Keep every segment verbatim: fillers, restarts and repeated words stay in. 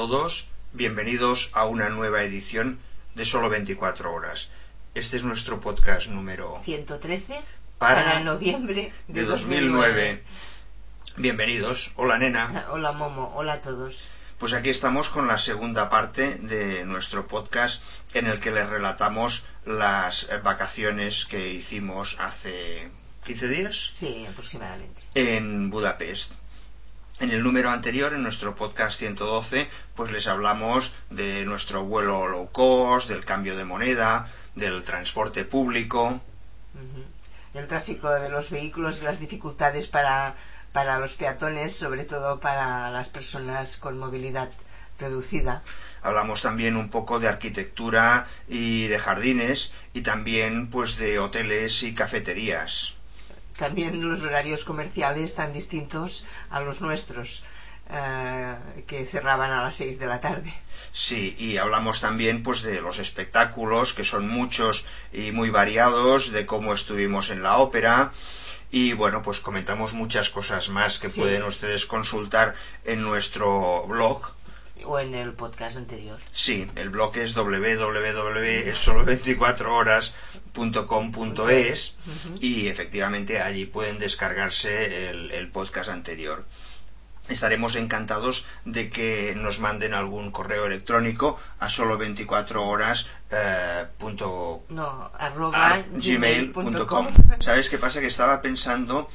todos, bienvenidos a una nueva edición de Solo veinticuatro horas. Este es nuestro podcast número ciento trece para, para noviembre de, de dos mil nueve. Bienvenidos. Hola, nena. Hola, Momo. Hola a todos. Pues aquí estamos con la segunda parte de nuestro podcast en el que les relatamos las vacaciones que hicimos hace quince días. Sí, aproximadamente. En Budapest. En el número anterior, en nuestro podcast ciento doce, pues les hablamos de nuestro vuelo low cost, del cambio de moneda, del transporte público. Uh-huh. El tráfico de los vehículos y las dificultades para, para los peatones, sobre todo para las personas con movilidad reducida. Hablamos también un poco de arquitectura y de jardines, y también pues de hoteles y cafeterías. También los horarios comerciales tan distintos a los nuestros, eh, que cerraban a las seis de la tarde. Sí, y hablamos también pues de los espectáculos, que son muchos y muy variados, de cómo estuvimos en la ópera, y bueno, pues comentamos muchas cosas más que sí. Pueden ustedes consultar en nuestro blog. O en el podcast anterior. Sí, el blog es doble u doble u doble u punto solo veinticuatro horas punto com punto es uh-huh. Y efectivamente allí pueden descargarse el, el podcast anterior. Estaremos encantados de que nos manden algún correo electrónico a solo veinticuatro horas eh, punto no, arroba gmail punto com. ¿Sabes qué pasa? Que estaba pensando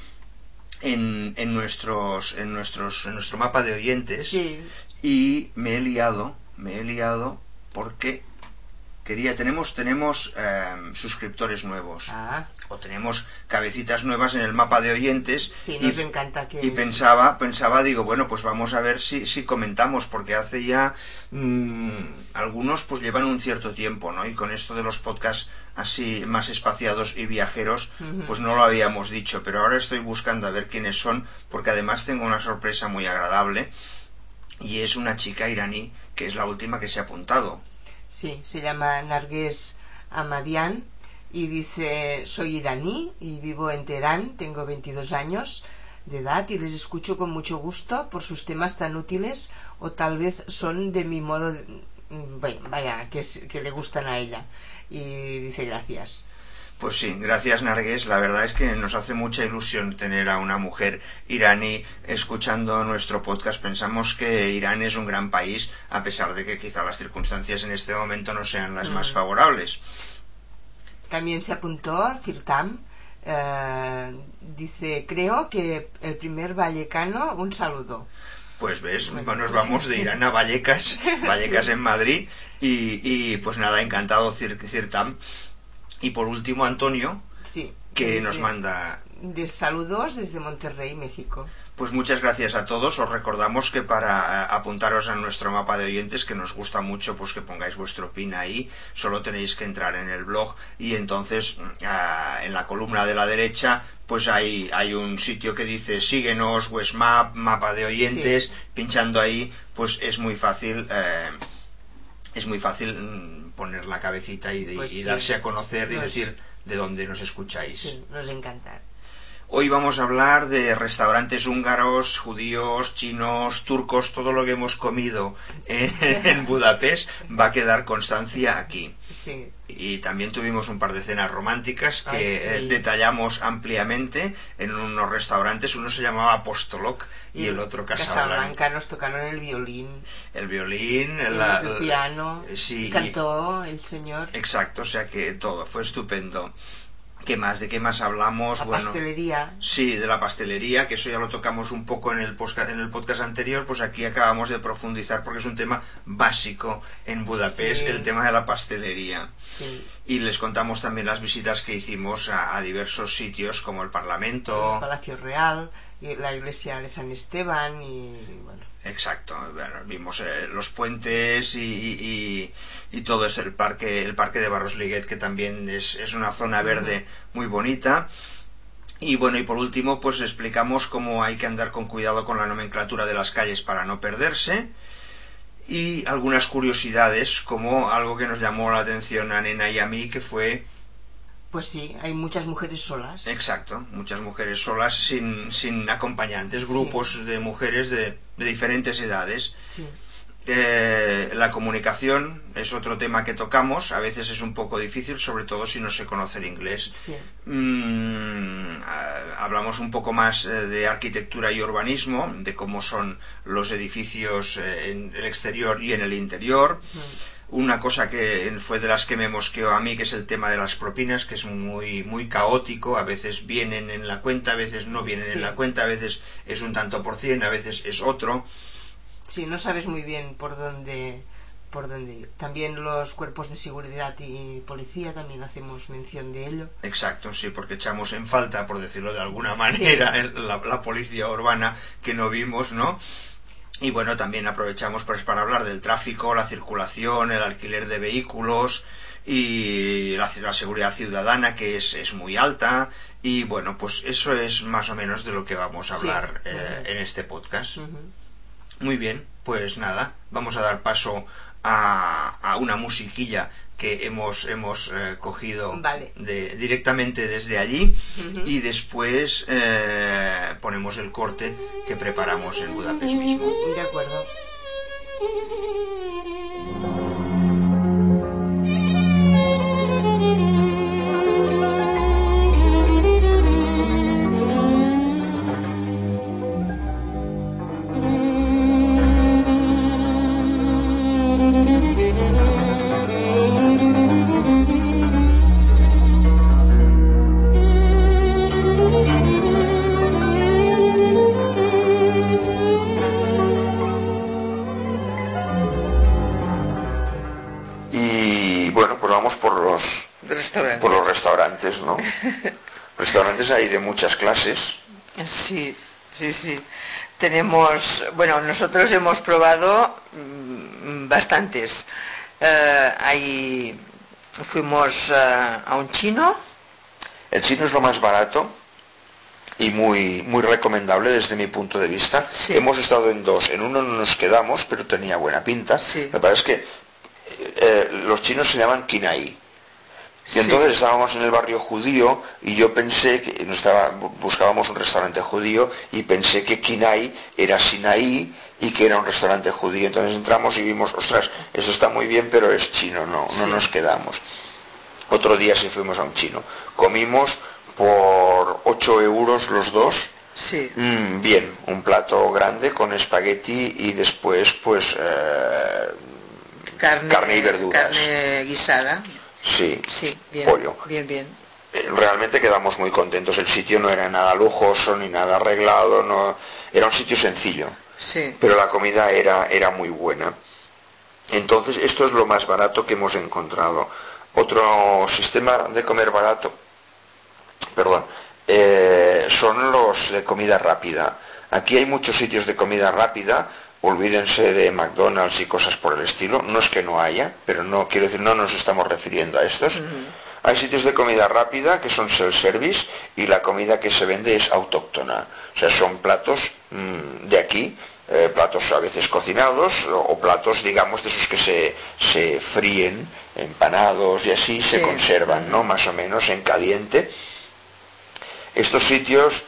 en, en nuestros en nuestros en nuestro mapa de oyentes. Sí. Y me he liado, me he liado porque quería, tenemos, tenemos eh, suscriptores nuevos. Ah. O tenemos cabecitas nuevas en el mapa de oyentes. Sí, y, nos encanta que Y es... pensaba, pensaba, digo, bueno, pues vamos a ver si, si comentamos, porque hace ya mmm, algunos pues llevan un cierto tiempo, ¿no? Y con esto de los podcasts así más espaciados y viajeros, uh-huh. pues no lo habíamos dicho, pero ahora estoy buscando a ver quiénes son, porque además tengo una sorpresa muy agradable. Y es una chica iraní, que es la última que se ha apuntado. Sí, se llama Narges Ahmadian y dice: soy iraní y vivo en Teherán, tengo veintidós años de edad y les escucho con mucho gusto por sus temas tan útiles, o tal vez son de mi modo de... vaya, que, es, que le gustan a ella. Y dice gracias. Pues sí, gracias Narges, la verdad es que nos hace mucha ilusión tener a una mujer iraní escuchando nuestro podcast. Pensamos que Irán es un gran país, a pesar de que quizá las circunstancias en este momento no sean las mm. más favorables. También se apuntó Cirtam, eh, dice, creo que el primer vallecano, un saludo. Pues ves, bueno, nos vamos de Irán a Vallecas, Vallecas sí. En Madrid, y, y pues nada, encantado Cir- Cirtam. Y por último, Antonio, sí, que de, nos manda... De saludos desde Monterrey, México. Pues muchas gracias a todos. Os recordamos que para apuntaros a nuestro mapa de oyentes, que nos gusta mucho pues que pongáis vuestro pin ahí, solo tenéis que entrar en el blog y entonces uh, en la columna de la derecha pues hay, hay un sitio que dice síguenos, Westmap, mapa de oyentes, sí. Pinchando ahí pues es muy fácil... Uh, es muy fácil mmm, poner la cabecita y, de, pues y sí. darse a conocer nos, y decir de dónde nos escucháis. Sí, nos encanta. Hoy vamos a hablar de restaurantes húngaros, judíos, chinos, turcos, todo lo que hemos comido en, en Budapest va a quedar constancia aquí. Sí. Y también tuvimos un par de cenas románticas que Ay, sí. eh, detallamos ampliamente en unos restaurantes. Uno se llamaba Apostolok y, y el otro Casablanca. Casablanca. Nos tocaron el violín. El violín, el, la, el piano, sí, cantó el señor. Exacto, o sea que todo fue estupendo. ¿Qué más? ¿De qué más hablamos? La bueno, pastelería. Sí, de la pastelería, que eso ya lo tocamos un poco en el podcast, en el podcast anterior, pues aquí acabamos de profundizar porque es un tema básico en Budapest, sí. El tema de la pastelería. Sí. Y les contamos también las visitas que hicimos a, a diversos sitios como el Parlamento, el Palacio Real, y la iglesia de San Esteban y bueno. Exacto, bueno, vimos eh, los puentes y, y, y todo eso, el parque, el parque de Barros-Liguet, que también es, es una zona verde muy bonita. Y bueno, y por último, pues explicamos cómo hay que andar con cuidado con la nomenclatura de las calles para no perderse. Y algunas curiosidades, como algo que nos llamó la atención a Nena y a mí, que fue... Pues sí, hay muchas mujeres solas. Exacto, muchas mujeres solas sin, sin acompañantes, grupos sí. de mujeres de, de diferentes edades. Sí. Eh, la comunicación es otro tema que tocamos, a veces es un poco difícil, sobre todo si no se conoce el inglés. Sí. Mm, hablamos un poco más eh, de arquitectura y urbanismo, de cómo son los edificios eh, en el exterior y en el interior. Mm. Una cosa que fue de las que me mosqueó a mí, que es el tema de las propinas, que es muy muy caótico, a veces vienen en la cuenta, a veces no vienen sí. en la cuenta, a veces es un tanto por cien, a veces es otro. Sí, no sabes muy bien por dónde por dónde ir. También los cuerpos de seguridad y policía también hacemos mención de ello. Exacto, sí, porque echamos en falta, por decirlo de alguna manera, sí. la, la policía urbana que no vimos, ¿no? Y bueno, también aprovechamos pues para hablar del tráfico, la circulación, el alquiler de vehículos y la, la seguridad ciudadana, que es, es muy alta. Y bueno, pues eso es más o menos de lo que vamos a hablar sí. eh, uh-huh. en este podcast. Uh-huh. Muy bien, pues nada, vamos a dar paso a, a una musiquilla que hemos hemos eh, cogido vale. de, directamente desde allí uh-huh. y después eh, ponemos el corte que preparamos en Budapest mismo. De acuerdo. Por los restaurantes, ¿no? Restaurantes hay de muchas clases. Sí, sí, sí. Tenemos, bueno, nosotros hemos probado mmm, bastantes. Uh, ahí fuimos uh, a un chino. El chino es lo más barato y muy muy recomendable desde mi punto de vista. Sí. Hemos estado en dos, en uno no nos quedamos, pero tenía buena pinta. Sí. Lo que pasa es que eh, los chinos se llaman Kinai. Y entonces sí. estábamos en el barrio judío y yo pensé que no estaba, buscábamos un restaurante judío y pensé que Kinai era Sinaí y que era un restaurante judío. Entonces entramos y vimos, ostras, eso está muy bien, pero es chino, no, no sí. nos quedamos. Otro día sí fuimos a un chino. Comimos por ocho euros los dos. Sí. Mm, bien, un plato grande con espagueti y después pues eh, carne, carne y verduras. Carne guisada. Sí, sí bien, pollo. Bien, bien. Realmente quedamos muy contentos. El sitio no era nada lujoso ni nada arreglado, no, era un sitio sencillo. Sí. Pero la comida era, era muy buena. Entonces, esto es lo más barato que hemos encontrado. Otro sistema de comer barato, perdón, eh, son los de comida rápida. Aquí hay muchos sitios de comida rápida. Olvídense de McDonald's y cosas por el estilo. No es que no haya, pero no quiero decir, no nos estamos refiriendo a estos. Uh-huh. Hay sitios de comida rápida que son self-service y la comida que se vende es autóctona. O sea, son platos mmm, de aquí, eh, platos a veces cocinados o, o platos, digamos, de esos que se, se fríen, empanados y así, sí. se conservan, ¿no? Más o menos en caliente. Estos sitios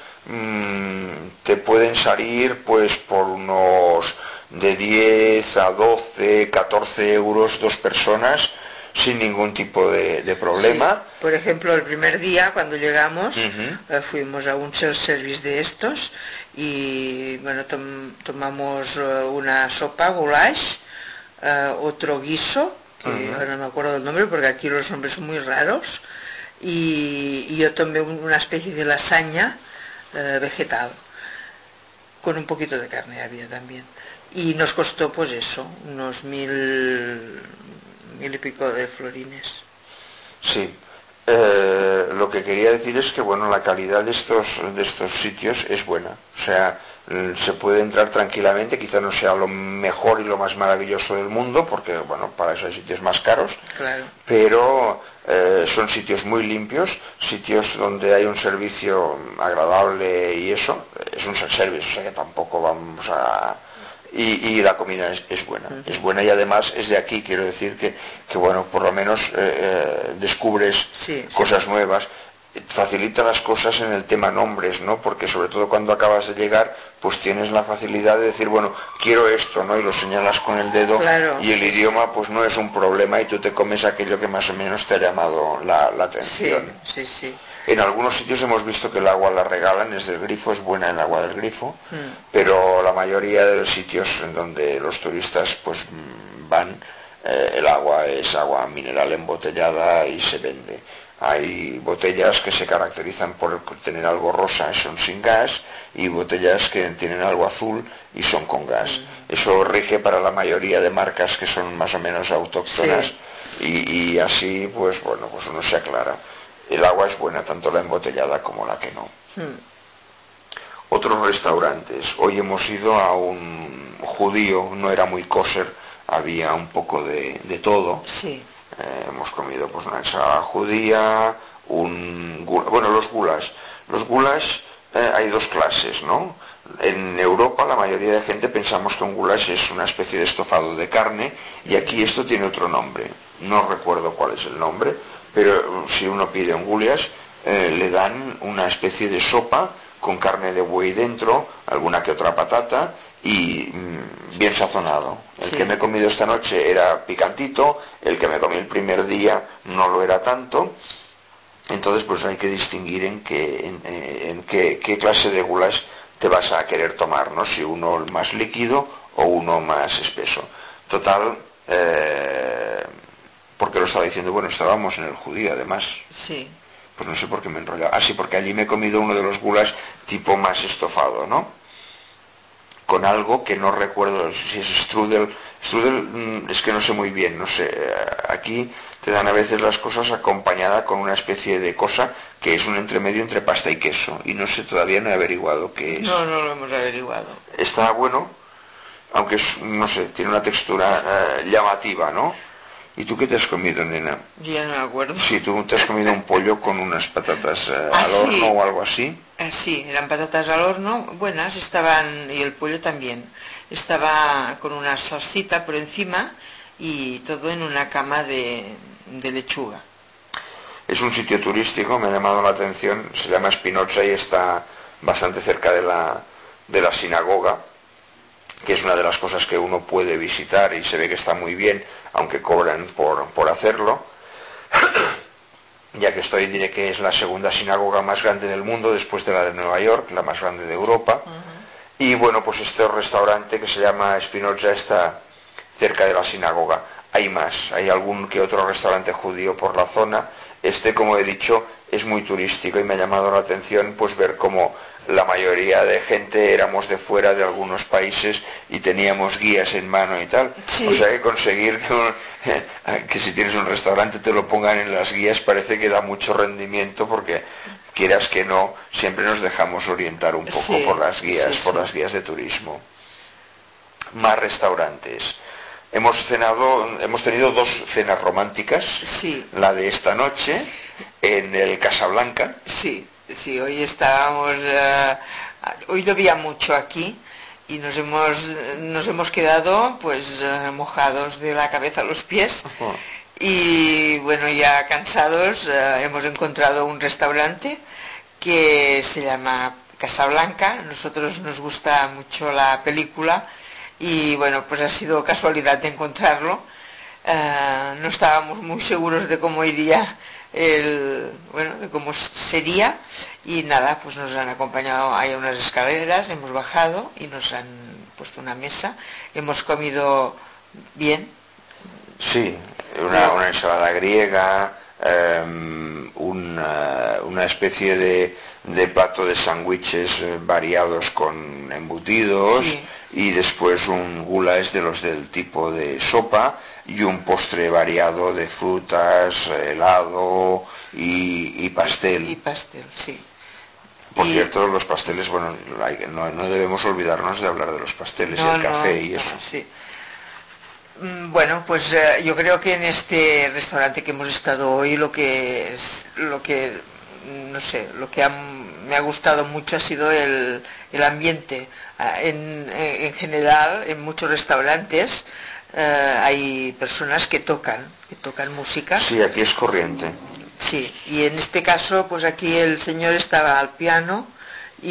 te pueden salir pues por unos de diez a doce, catorce euros dos personas sin ningún tipo de, de problema. Sí. Por ejemplo, el primer día cuando llegamos uh-huh. eh, fuimos a un self-service de estos y bueno, tom, tomamos uh, una sopa goulash, uh, otro guiso, que uh-huh. ahora no me acuerdo del nombre porque aquí los nombres son muy raros, y, y yo tomé una especie de lasaña Eh, vegetal con un poquito de carne había también y nos costó pues eso unos mil mil y pico de florines. Sí, eh, lo que quería decir es que bueno, la calidad de estos de estos sitios es buena, o sea, se puede entrar tranquilamente, quizá no sea lo mejor y lo más maravilloso del mundo porque bueno, para eso hay sitios más caros, claro. pero Eh, son sitios muy limpios, sitios donde hay un servicio agradable y eso, es un self-service, o sea que tampoco vamos a... Y, y la comida es, es buena, uh-huh. es buena y además es de aquí, quiero decir que, que bueno, por lo menos eh, eh, descubres sí, cosas sí. nuevas. facilita las cosas en el tema nombres, ¿no? Porque sobre todo cuando acabas de llegar, pues tienes la facilidad de decir, bueno, quiero esto, ¿no? Y lo señalas con el dedo, claro, y el idioma pues no es un problema y tú te comes aquello que más o menos te ha llamado la, la atención. Sí, sí, sí. En algunos sitios hemos visto que el agua la regalan, es del grifo, es buena el agua del grifo, mm. pero la mayoría de los sitios en donde los turistas pues van, eh, el agua es agua mineral embotellada y se vende. Hay botellas que se caracterizan por tener algo rosa y son sin gas, y botellas que tienen algo azul y son con gas. Mm. Eso rige para la mayoría de marcas que son más o menos autóctonas, sí. y, y así pues bueno, pues uno se aclara. El agua es buena, tanto la embotellada como la que no. Mm. Otros restaurantes. Hoy hemos ido a un judío, no era muy kosher, había un poco de, de todo. Sí. Eh, hemos comido pues una ensalada judía, un bueno, los gulas. Los gulas eh, hay dos clases, ¿no? En Europa la mayoría de gente pensamos que un goulash es una especie de estofado de carne, y aquí esto tiene otro nombre. No recuerdo cuál es el nombre, pero si uno pide un goulash, eh, le dan una especie de sopa con carne de buey dentro, alguna que otra patata, y mmm, bien sazonado. El sí. que me he comido esta noche era picantito, el que me comí el primer día no lo era tanto. Entonces pues hay que distinguir en qué, en, en qué, qué clase de goulash te vas a querer tomar, ¿no? Si uno más líquido o uno más espeso. Total, eh, porque lo estaba diciendo, bueno, estábamos en el judío además. Sí. Pues no sé por qué me he enrollado. Ah, sí, porque allí me he comido uno de los goulash tipo más estofado, ¿no? Con algo que no recuerdo si es strudel. Strudel es que no sé muy bien, no sé. Aquí te dan a veces las cosas acompañada con una especie de cosa que es un entremedio entre pasta y queso. Y no sé, todavía no he averiguado qué es. No, no lo hemos averiguado. Está bueno, aunque es, no sé, tiene una textura eh, llamativa, ¿no? ¿Y tú qué te has comido, nena? Ya no me acuerdo. Sí, tú te has comido un pollo con unas patatas eh, ah, al horno sí. o algo así. Ah, sí, eran patatas al horno, buenas, estaban, y el pollo también. Estaba con una salsita por encima y todo en una cama de, de lechuga. Es un sitio turístico, me ha llamado la atención, se llama Spinoza y está bastante cerca de la, de la sinagoga, que es una de las cosas que uno puede visitar y se ve que está muy bien, aunque cobran por, por hacerlo. Ya que estoy, diré que es la segunda sinagoga más grande del mundo, después de la de Nueva York, la más grande de Europa. Uh-huh. Y bueno, pues este restaurante que se llama Spinoza está cerca de la sinagoga. Hay más, hay algún que otro restaurante judío por la zona. Este, como he dicho, es muy turístico y me ha llamado la atención pues ver cómo la mayoría de gente éramos de fuera de algunos países y teníamos guías en mano y tal. Sí. O sea que conseguir que, que si tienes un restaurante te lo pongan en las guías parece que da mucho rendimiento, porque quieras que no, siempre nos dejamos orientar un poco sí, por las guías, sí, por sí. las guías de turismo. Más restaurantes. Hemos cenado, hemos tenido dos cenas románticas. Sí. La de esta noche en el Casablanca. Sí. Sí, hoy estábamos, uh, hoy llovía mucho aquí y nos hemos, nos hemos quedado pues uh, mojados de la cabeza a los pies. Uh-huh. Y bueno, ya cansados, uh, hemos encontrado un restaurante que se llama Casablanca. A nosotros nos gusta mucho la película y bueno, pues ha sido casualidad de encontrarlo. Uh, no estábamos muy seguros de cómo iría el, bueno, de cómo sería, y nada, pues nos han acompañado, hay unas escaleras, hemos bajado y nos han puesto una mesa, hemos comido bien. Sí, una, una ensalada griega, um, una, una especie de, de plato de sándwiches variados con embutidos, sí. Y después un goulash de los del tipo de sopa y un postre variado de frutas, helado y, y pastel. Y pastel, sí. Por y... cierto, los pasteles, bueno, no, no debemos olvidarnos de hablar de los pasteles no, y el café no, y eso. No, sí. Bueno, pues uh, yo creo que en este restaurante que hemos estado hoy lo que es, lo que no sé, lo que ha, me ha gustado mucho ha sido el, el ambiente. En, en general, en muchos restaurantes uh, hay personas que tocan, que tocan música. Sí, aquí es corriente. Sí, y en este caso, pues aquí el señor estaba al piano y,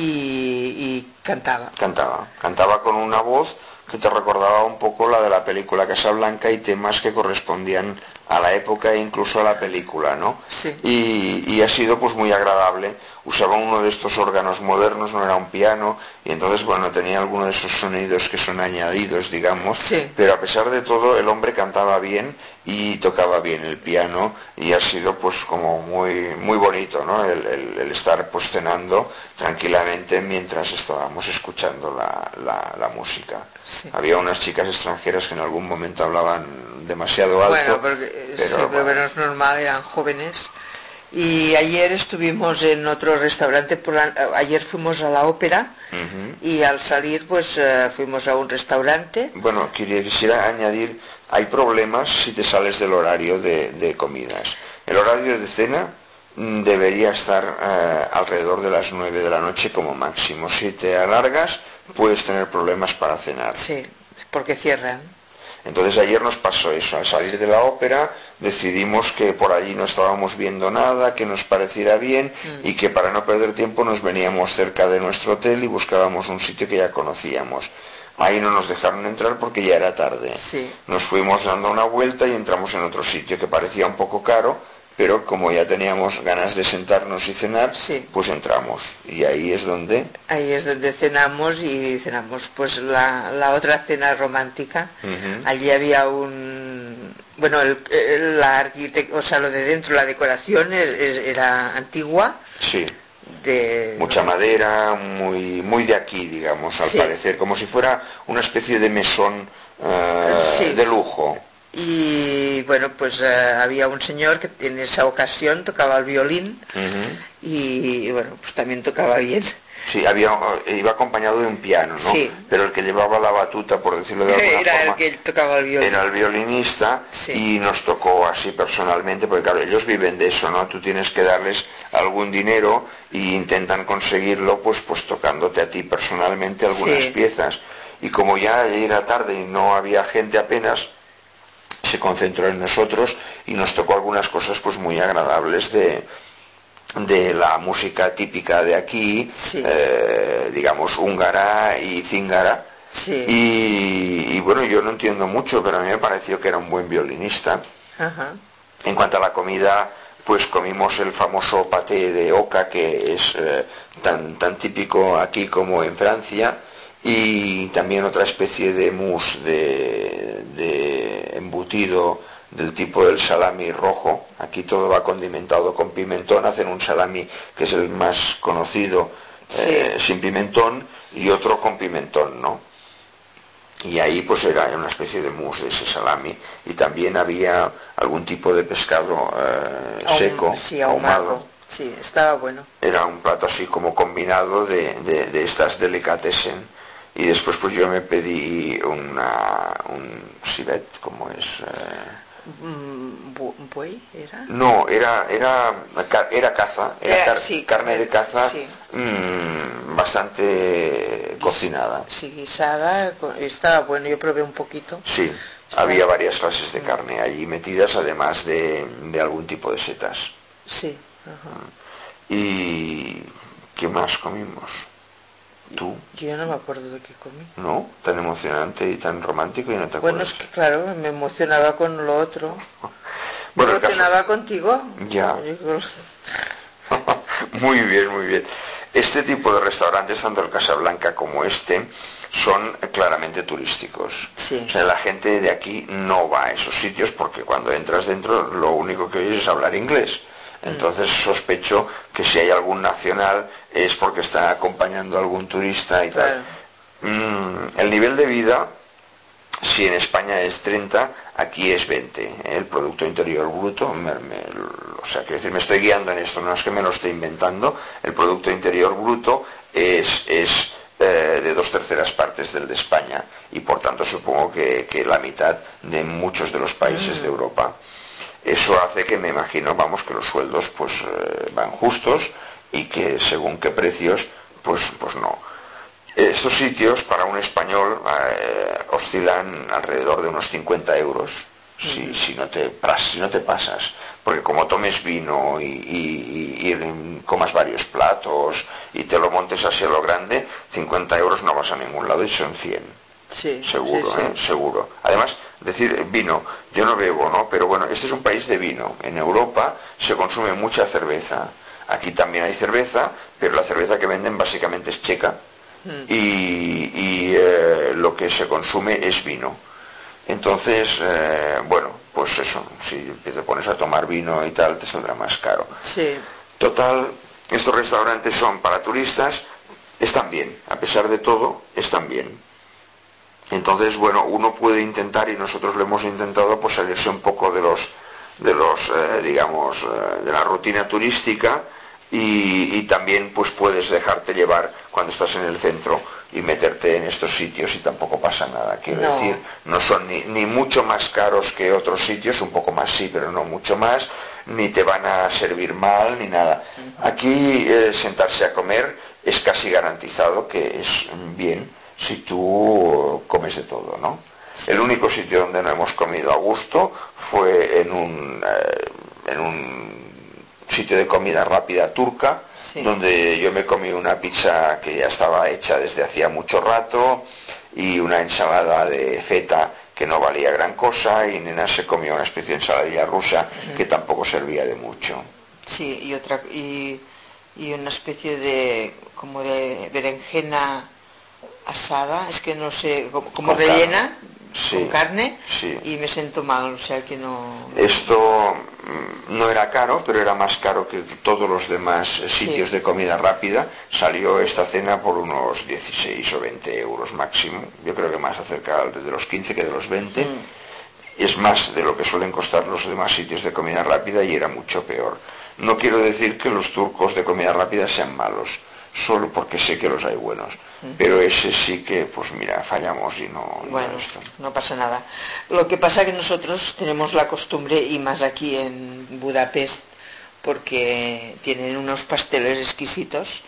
y cantaba. Cantaba, cantaba con una voz que te recordaba un poco la de la película Casablanca y temas que correspondían a la época e incluso a la película, ¿no? Sí. Y, y ha sido pues muy agradable. Usaba uno de estos órganos modernos, no era un piano, y entonces, bueno, tenía alguno de esos sonidos que son añadidos, digamos, sí. Pero a pesar de todo, el hombre cantaba bien y tocaba bien el piano, y ha sido pues como muy muy bonito, ¿no? El, el, el estar pues cenando tranquilamente mientras estábamos escuchando la, la, la música. Sí. Había unas chicas extranjeras que en algún momento hablaban demasiado alto. Bueno, porque pero, sí, pero bueno. es normal, eran jóvenes. Y ayer estuvimos en otro restaurante, por la, ayer fuimos a la ópera, uh-huh. y al salir pues uh, fuimos a un restaurante. Bueno, quisiera añadir, hay problemas si te sales del horario de, de comidas. El horario de cena mm, debería estar uh, alrededor de las nueve de la noche como máximo. Si te alargas puedes tener problemas para cenar. Sí, porque cierran. Entonces ayer nos pasó eso, al salir de la ópera decidimos que por allí no estábamos viendo nada, que nos pareciera bien mm. y que para no perder tiempo nos veníamos cerca de nuestro hotel y buscábamos un sitio que ya conocíamos. Ahí no nos dejaron entrar porque ya era tarde. Sí. Nos fuimos dando una vuelta y entramos en otro sitio que parecía un poco caro, pero como ya teníamos ganas de sentarnos y cenar, sí. pues entramos. Y ahí es donde... Ahí es donde cenamos y cenamos pues la, la otra cena romántica. Uh-huh. Allí había un... Bueno, el, el, la arquitect... o sea, lo de dentro, la decoración era antigua. Sí. De... Mucha madera, muy, muy de aquí, digamos, al sí. parecer. Como si fuera una especie de mesón uh, sí. de lujo. Y bueno, pues uh, había un señor que en esa ocasión tocaba el violín, uh-huh. y bueno, pues también tocaba bien. Sí, había, iba acompañado de un piano, ¿no? Sí. Pero el que llevaba la batuta, por decirlo de alguna era forma, el que tocaba el violín. Era el violinista, sí. Y nos tocó así personalmente, porque claro, ellos viven de eso, ¿no? Tú tienes que darles algún dinero y intentan conseguirlo pues, pues tocándote a ti personalmente algunas sí. piezas. Y como ya era tarde y no había gente apenas, se concentró en nosotros y nos tocó algunas cosas pues muy agradables de, de la música típica de aquí, sí. eh, digamos húngara y cíngara, sí. y, y bueno, yo no entiendo mucho, pero a mí me pareció que era un buen violinista. Ajá. En cuanto a la comida, pues comimos el famoso paté de oca, que es eh, tan, tan típico aquí como en Francia, y también otra especie de mousse de, de embutido del tipo del salami rojo. Aquí todo va condimentado con pimentón, hacen un salami que es el más conocido, eh, sí. sin pimentón, y otro con pimentón, ¿no? Y ahí pues era una especie de mousse de ese salami, y también había algún tipo de pescado eh, Ahum, seco, sí, ahumado. Sí, estaba bueno. Era un plato así como combinado de, de, de estas delicatessen. Y después pues yo me pedí una, un civet, ¿cómo es? ¿Un buey era? No, era era era caza, era, era car sí, carne de caza, sí. mmm, bastante cocinada. Sí, guisada, estaba bueno, yo probé un poquito. Sí, estaba... había varias clases de carne allí metidas, además de, de algún tipo de setas. Sí. Ajá. ¿Y qué más comimos? ¿Tú? Yo ya no me acuerdo de qué comí. ¿No? Tan emocionante y tan romántico y no te acuerdas. Bueno, es que claro, me emocionaba con lo otro. Bueno, ¿me emocionaba caso... contigo? Ya. Muy bien, muy bien. Este tipo de restaurantes, tanto el Casablanca como este, son claramente turísticos. Sí. O sea, la gente de aquí no va a esos sitios porque cuando entras dentro lo único que oyes es hablar inglés. Entonces sospecho que si hay algún nacional es porque está acompañando a algún turista y claro. tal. Mm, el nivel de vida, si en España es treinta, aquí es veinte. ¿eh? El Producto Interior Bruto, me, me, o sea, quiero decir, me estoy guiando en esto, no es que me lo esté inventando. El Producto Interior Bruto es, es eh, de dos terceras partes del de España, y por tanto supongo que, que la mitad de muchos de los países mm. de Europa. Eso hace que me imagino, vamos, que los sueldos pues eh, van justos y que según qué precios, pues, pues no. Estos sitios para un español eh, oscilan alrededor de unos cincuenta euros si, uh-huh. si, no te, si no te pasas. Porque como tomes vino y, y, y, y comas varios platos y te lo montes así a lo grande, cincuenta euros no vas a ningún lado y son cien. Sí, seguro, sí, sí. ¿eh? Seguro. Además, decir vino, yo no bebo, ¿no? Pero bueno, este es un país de vino. En Europa se consume mucha cerveza. Aquí también hay cerveza, pero la cerveza que venden básicamente es checa mm. y, y eh, lo que se consume es vino. Entonces, eh, bueno, pues eso, si te pones a tomar vino y tal, te saldrá más caro. Sí. Total, estos restaurantes son para turistas, están bien, a pesar de todo, están bien. Entonces, bueno, uno puede intentar, y nosotros lo hemos intentado, pues salirse un poco de los, de los, eh, digamos, eh, de la rutina turística y, y también, pues puedes dejarte llevar cuando estás en el centro y meterte en estos sitios y tampoco pasa nada. Quiero no. decir, no son ni, ni mucho más caros que otros sitios, un poco más sí, pero no mucho más, ni te van a servir mal, ni nada. Aquí eh, sentarse a comer es casi garantizado que es bien si tú comes de todo, ¿no? El único sitio donde no hemos comido a gusto fue en un, eh, en un sitio de comida rápida turca, sí. donde yo me comí una pizza que ya estaba hecha desde hacía mucho rato y una ensalada de feta que no valía gran cosa, y Nena se comió una especie de ensaladilla rusa uh-huh. que tampoco servía de mucho. Sí, y otra y, y una especie de como de berenjena asada, es que no sé, como, como rellena sí, con carne sí. y me siento mal, o sea que no... Esto no era caro, pero era más caro que todos los demás sitios sí. de comida rápida. Salió esta cena por unos dieciséis o veinte euros máximo, yo creo que más acerca de los quince que de los veinte. Mm. Es más de lo que suelen costar los demás sitios de comida rápida y era mucho peor. No quiero decir que los turcos de comida rápida sean malos, solo porque sé que los hay buenos. Pero ese sí que, pues mira, fallamos y no... Bueno, no, esto. no pasa nada. Lo que pasa que nosotros tenemos la costumbre, y más aquí en Budapest, porque tienen unos pasteles exquisitos,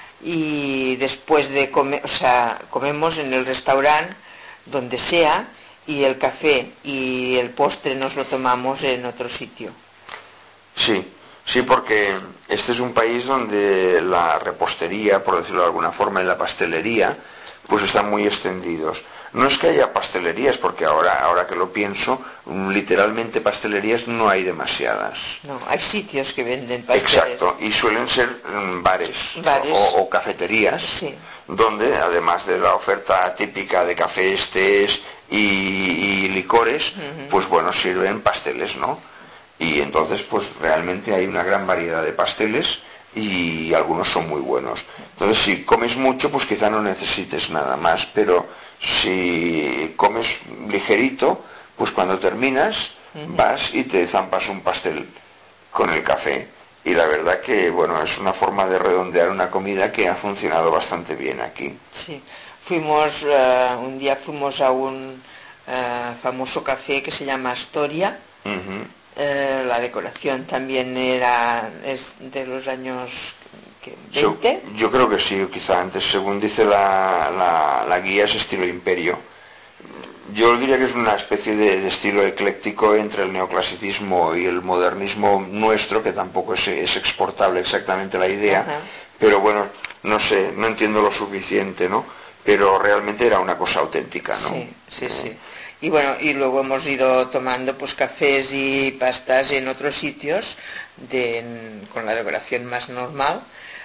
y después de comer, o sea, comemos en el restaurante, donde sea, y el café y el postre nos lo tomamos en otro sitio. Sí. Sí, porque este es un país donde la repostería, por decirlo de alguna forma, y la pastelería, pues están muy extendidos. No es que haya pastelerías, porque ahora, ahora que lo pienso, literalmente pastelerías no hay demasiadas. No, hay sitios que venden pasteles. Exacto, y suelen ser bares, ¿Bares? O, o cafeterías, sí. donde además de la oferta típica de cafés, tés y, y licores, uh-huh. pues bueno, sirven pasteles, ¿no? Y entonces pues realmente hay una gran variedad de pasteles y algunos son muy buenos. Entonces si comes mucho pues quizá no necesites nada más, pero si comes ligerito, pues cuando terminas uh-huh. vas y te zampas un pastel con el café. Y la verdad que bueno, es una forma de redondear una comida que ha funcionado bastante bien aquí. Sí, fuimos, uh, un día fuimos a un uh, famoso café que se llama Astoria. Uh-huh. Eh, la decoración también era es de los años veinte. Yo, yo creo que sí, quizá antes, según dice la, la, la guía, es estilo imperio. Yo diría que es una especie de, de estilo ecléctico entre el neoclasicismo y el modernismo nuestro, que tampoco es, es exportable exactamente la idea, uh-huh. pero bueno, no sé, no entiendo lo suficiente, ¿no? Pero realmente era una cosa auténtica, ¿no? Sí, sí, eh, sí. Y bueno, y luego hemos ido tomando pues cafés y pastas en otros sitios de, en, con la decoración más normal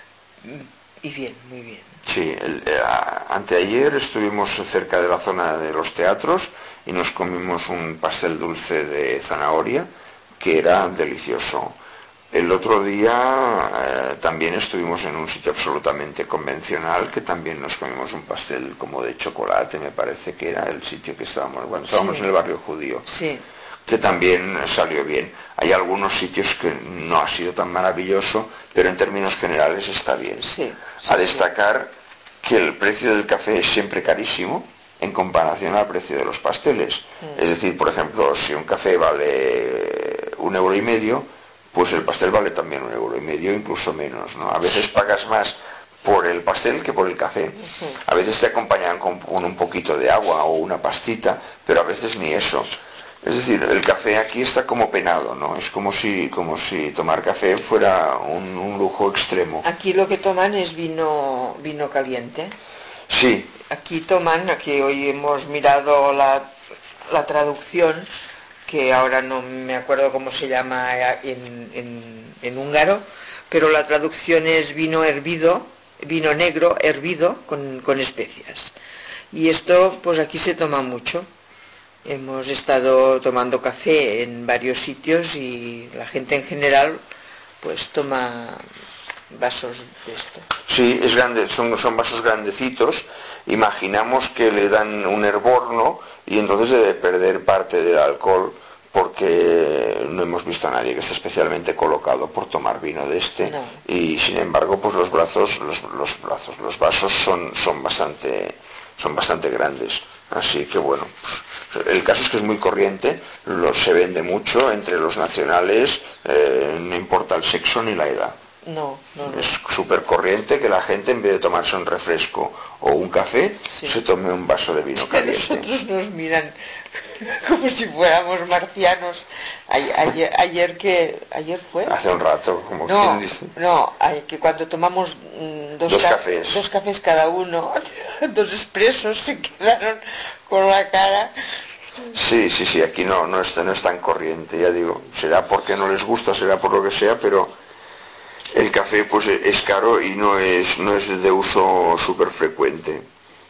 y bien, muy bien. Sí, el, eh, anteayer estuvimos cerca de la zona de los teatros y nos comimos un pastel dulce de zanahoria que era delicioso. El otro día eh, también estuvimos en un sitio absolutamente convencional que también nos comimos un pastel como de chocolate, me parece que era el sitio que estábamos, cuando estábamos sí. en el barrio judío, sí. que también salió bien. Hay algunos sitios que no ha sido tan maravilloso, pero en términos generales está bien. Sí, sí, a destacar sí. que el precio del café es siempre carísimo en comparación al precio de los pasteles. Sí. Es decir, por ejemplo, si un café vale un euro y medio, pues el pastel vale también un euro y medio, incluso menos, ¿no? A veces pagas más por el pastel que por el café. A veces te acompañan con un poquito de agua o una pastita, pero a veces ni eso. Es decir, el café aquí está como penado, ¿no? Es como si, como si tomar café fuera un, un lujo extremo. Aquí lo que toman es vino, vino caliente. Sí. Aquí toman, aquí hoy hemos mirado la, la traducción, que ahora no me acuerdo cómo se llama en, en, en húngaro, pero la traducción es vino hervido, vino negro hervido con, con especias. Y esto, pues aquí se toma mucho. Hemos estado tomando café en varios sitios y la gente en general pues toma vasos de esto. Sí, es grande, son, son vasos grandecitos. Imaginamos que le dan un hervor, ¿no? Y entonces debe perder parte del alcohol, porque no hemos visto a nadie que esté especialmente colocado por tomar vino de este. No. Y sin embargo, pues los brazos, los, los brazos, los vasos son, son bastante, son bastante grandes. Así que bueno, pues, el caso es que es muy corriente, lo, se vende mucho entre los nacionales, eh, no importa el sexo ni la edad. No, no, no. Es súper corriente que la gente, en vez de tomarse un refresco o un café, sí, se tome un vaso de vino caliente. Nosotros nos miran como si fuéramos marcianos. Ayer, ayer, ayer que ayer fue hace un rato, como no, quien dice. No, que cuando tomamos mm, dos, dos ca cafés, dos cafés cada uno, dos expresos, se quedaron con la cara. Sí, sí, sí, aquí no, no es, no es tan corriente, ya digo. Será porque no les gusta, será por lo que sea, pero el café pues es caro y no es, no es de uso súper frecuente.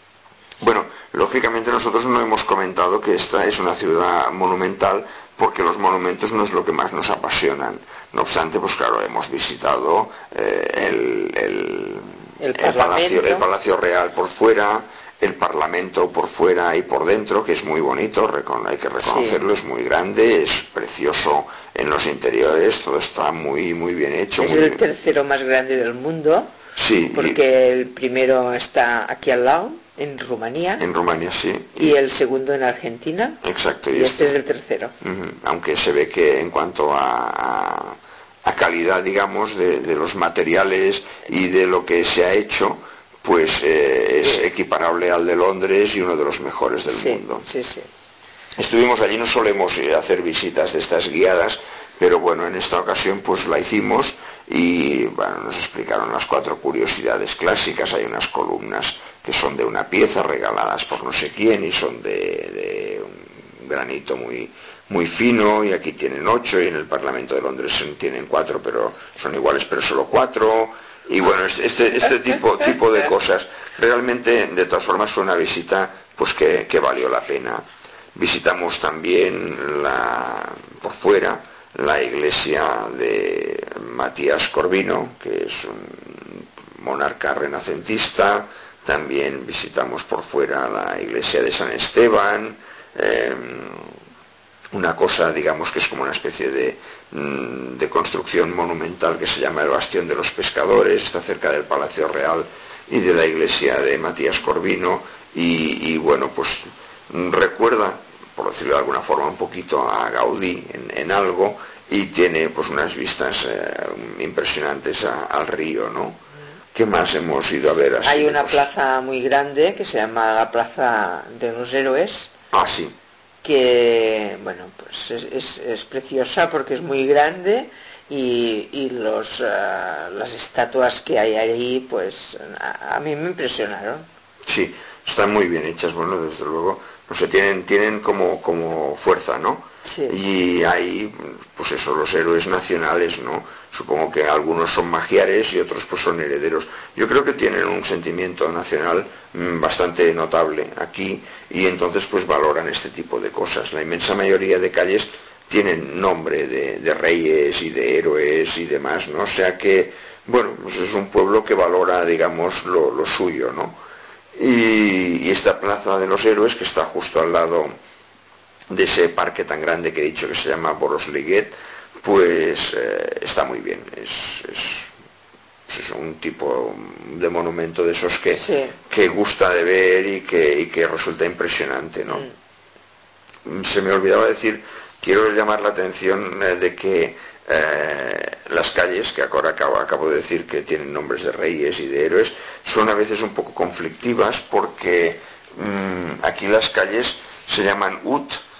Bueno, lógicamente nosotros no hemos comentado que esta es una ciudad monumental, porque los monumentos no es lo que más nos apasionan. No obstante, pues claro, hemos visitado eh, el, el, el, el, palacio, el Palacio Real por fuera, el Parlamento por fuera y por dentro, que es muy bonito, hay que reconocerlo, sí, es muy grande, es precioso en los interiores, todo está muy muy bien hecho. Es muy el bien. tercero más grande del mundo, sí, porque y, el primero está aquí al lado, en Rumanía. En Rumanía, sí. Y, y el segundo en Argentina. Exacto. Y, y este, este es el tercero. Uh-huh. Aunque se ve que en cuanto a, a, a calidad, digamos, de, de los materiales y de lo que se ha hecho, pues eh, es equiparable al de Londres y uno de los mejores del sí, mundo. Sí, sí. Estuvimos allí, no solemos hacer visitas de estas guiadas, pero bueno, en esta ocasión pues la hicimos y bueno, nos explicaron las cuatro curiosidades clásicas. Hay unas columnas que son de una pieza regaladas por no sé quién y son de, de un granito muy, muy fino, y aquí tienen ocho, y en el Parlamento de Londres tienen cuatro, pero son iguales, pero solo cuatro. Y bueno, este, este tipo, tipo de cosas. Realmente, de todas formas, fue una visita pues que, que valió la pena. Visitamos también la, por fuera la iglesia de Matías Corvino, que es un monarca renacentista. También visitamos por fuera la iglesia de San Esteban, eh, una cosa, digamos, que es como una especie de, de construcción monumental que se llama el Bastión de los Pescadores, está cerca del Palacio Real y de la iglesia de Matías Corvino, y, y bueno, pues recuerda, por decirlo de alguna forma, un poquito a Gaudí en, en algo, y tiene pues unas vistas eh, impresionantes a, al río, ¿no? ¿Qué más hemos ido a ver así? Hay una plaza muy grande que se llama la Plaza de los Héroes. Ah, sí. Que, bueno, pues es, es, es preciosa porque es muy grande, y, y los, uh, las estatuas que hay ahí, pues a, a mí me impresionaron. Sí, están muy bien hechas, bueno, desde luego, no sé, tienen, tienen como, como fuerza, ¿no? Sí. Y hay, pues eso, los héroes nacionales, ¿no? Supongo que algunos son magiares y otros pues son herederos. Yo creo que tienen un sentimiento nacional mmm, bastante notable aquí, y entonces pues valoran este tipo de cosas. La inmensa mayoría de calles tienen nombre de, de reyes y de héroes y demás, ¿no? O sea que, bueno, pues es un pueblo que valora, digamos, lo, lo suyo, ¿no? Y, y esta Plaza de los Héroes, que está justo al lado de ese parque tan grande que he dicho que se llama Borosliget, pues eh, está muy bien. Es, es, pues es un tipo de monumento de esos que, sí, que gusta de ver y que, y que resulta impresionante, ¿no? Mm. Se me olvidaba decir, quiero llamar la atención eh, de que eh, las calles, que ahora acabo, acabo de decir que tienen nombres de reyes y de héroes, son a veces un poco conflictivas, porque mmm, aquí las calles se llaman Ut,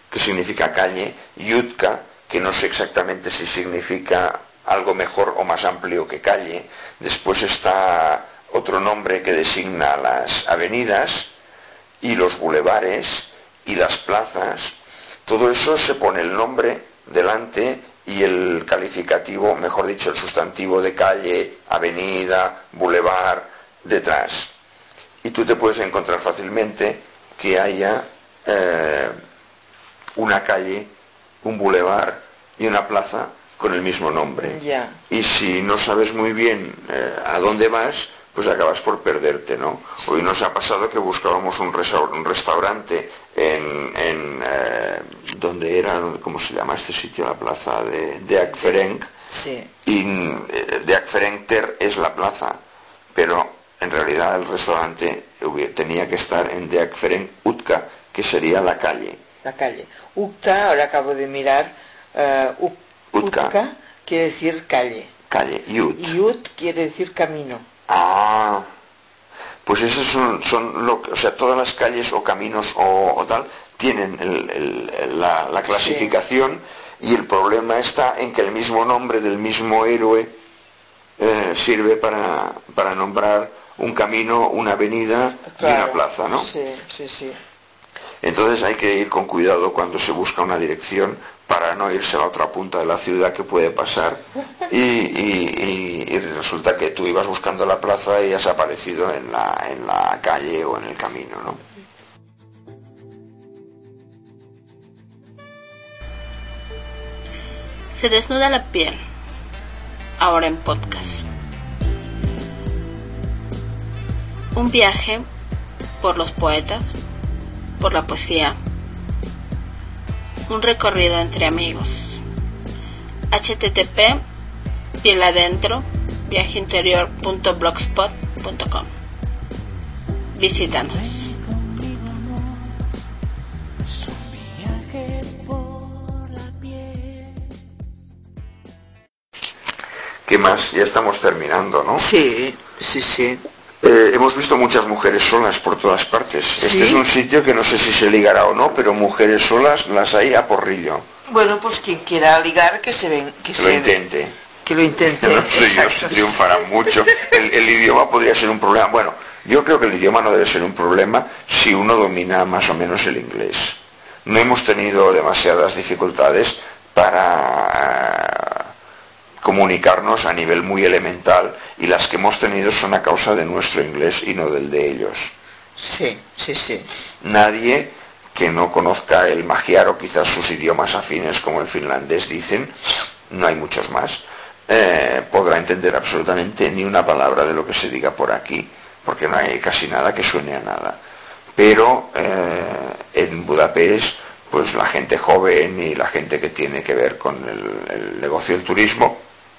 que significa calle, Yutka, que no sé exactamente si significa algo mejor o más amplio que calle. Después está otro nombre que designa las avenidas y los bulevares y las plazas. Todo eso se pone el nombre delante y el calificativo, mejor dicho, el sustantivo de calle, avenida, bulevar, detrás. Y tú te puedes encontrar fácilmente que haya eh, una calle, un bulevar y una plaza con el mismo nombre. Yeah. Y si no sabes muy bien eh, a dónde vas, pues acabas por perderte, ¿no? Hoy nos ha pasado que buscábamos un, restaur- un restaurante en, en eh, donde era, ¿cómo se llama este sitio? La plaza de, de Akferenk. Sí. Y eh, de Akferenkter es la plaza, pero en realidad el restaurante tenía que estar en de Akferenk Utka, que sería la calle. La calle. Ukta, ahora acabo de mirar, uh, Uk- Utka. Utka quiere decir calle. Calle, Yut. Y Ut quiere decir camino. Ah, pues esos son, son lo que, o sea, todas las calles o caminos o, o tal tienen el, el, la, la clasificación, sí. Y el problema está en que el mismo nombre del mismo héroe eh, sirve para, para nombrar un camino, una avenida, claro, y una plaza, ¿no? Sí, sí, sí. Entonces hay que ir con cuidado cuando se busca una dirección para no irse a la otra punta de la ciudad, que puede pasar, y, y, y, y resulta que tú ibas buscando la plaza y has aparecido en la, en la calle o en el camino, ¿no? Se desnuda la piel, ahora en podcast. Un viaje por los poetas, por la poesía, un recorrido entre amigos. H T T P piel adentro viajeinterior punto blogspot punto com. Visítanos. ¿Qué más? Ya estamos terminando, ¿no? Sí, sí, sí. Eh, hemos visto muchas mujeres solas por todas partes. ¿Sí? Este es un sitio que no sé si se ligará o no, pero mujeres solas las hay a porrillo. Bueno, pues quien quiera ligar, que se ven, que, que se lo intente. Que lo intente. No sé yo si triunfarán mucho. El, el idioma podría ser un problema. Bueno, yo creo que el idioma no debe ser un problema si uno domina más o menos el inglés. No hemos tenido demasiadas dificultades para comunicarnos a nivel muy elemental, y las que hemos tenido son a causa de nuestro inglés y no del de ellos. Sí, sí, sí. Nadie que no conozca el magiar o quizás sus idiomas afines como el finlandés, dicen, no hay muchos más, eh, podrá entender absolutamente ni una palabra de lo que se diga por aquí, porque no hay casi nada que suene a nada. Pero eh, en Budapest, pues la gente joven y la gente que tiene que ver con el, el negocio del turismo,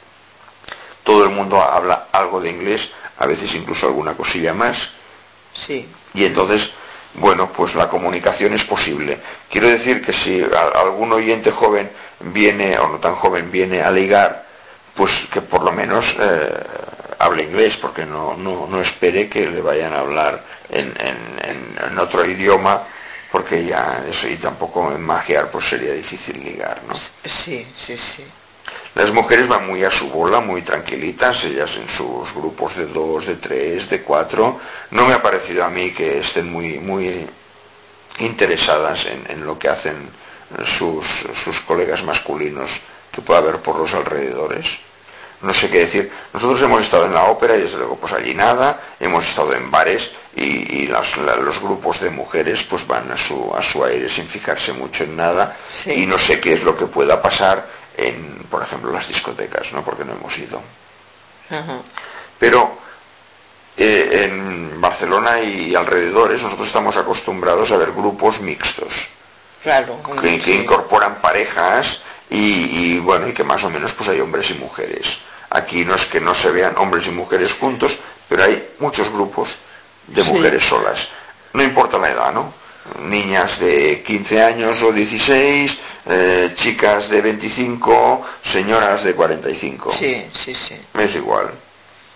todo el mundo habla algo de inglés, a veces incluso alguna cosilla más. Sí. Y entonces, bueno, pues la comunicación es posible. Quiero decir que si algún oyente joven viene, o no tan joven, viene a ligar, pues que por lo menos eh, hable inglés, porque no, no, no espere que le vayan a hablar en, en, en otro idioma, porque ya eso, y tampoco en magiar pues sería difícil ligar, ¿no? Sí, sí, sí. Las mujeres van muy a su bola, muy tranquilitas, ellas en sus grupos de dos, de tres, de cuatro. No me ha parecido a mí que estén muy, muy interesadas en, en lo que hacen sus, sus colegas masculinos que pueda haber por los alrededores. No sé qué decir. Nosotros hemos estado en la ópera y desde luego pues allí nada, hemos estado en bares y, y las, la, los grupos de mujeres pues van a su, a su aire sin fijarse mucho en nada, sí. Y no sé qué es lo que pueda pasar en, por ejemplo, las discotecas, ¿no? Porque no hemos ido. Uh-huh. Pero eh, en Barcelona y alrededores nosotros estamos acostumbrados a ver grupos mixtos. Claro. Que, sí. que incorporan parejas y, y bueno, y que más o menos pues hay hombres y mujeres. Aquí no es que no se vean hombres y mujeres juntos, pero hay muchos grupos de mujeres sí. solas. No importa la edad, ¿no? Niñas de quince años o dieciséis, eh, chicas de veinticinco, señoras de cuarenta y cinco. Sí, sí, sí. Es igual.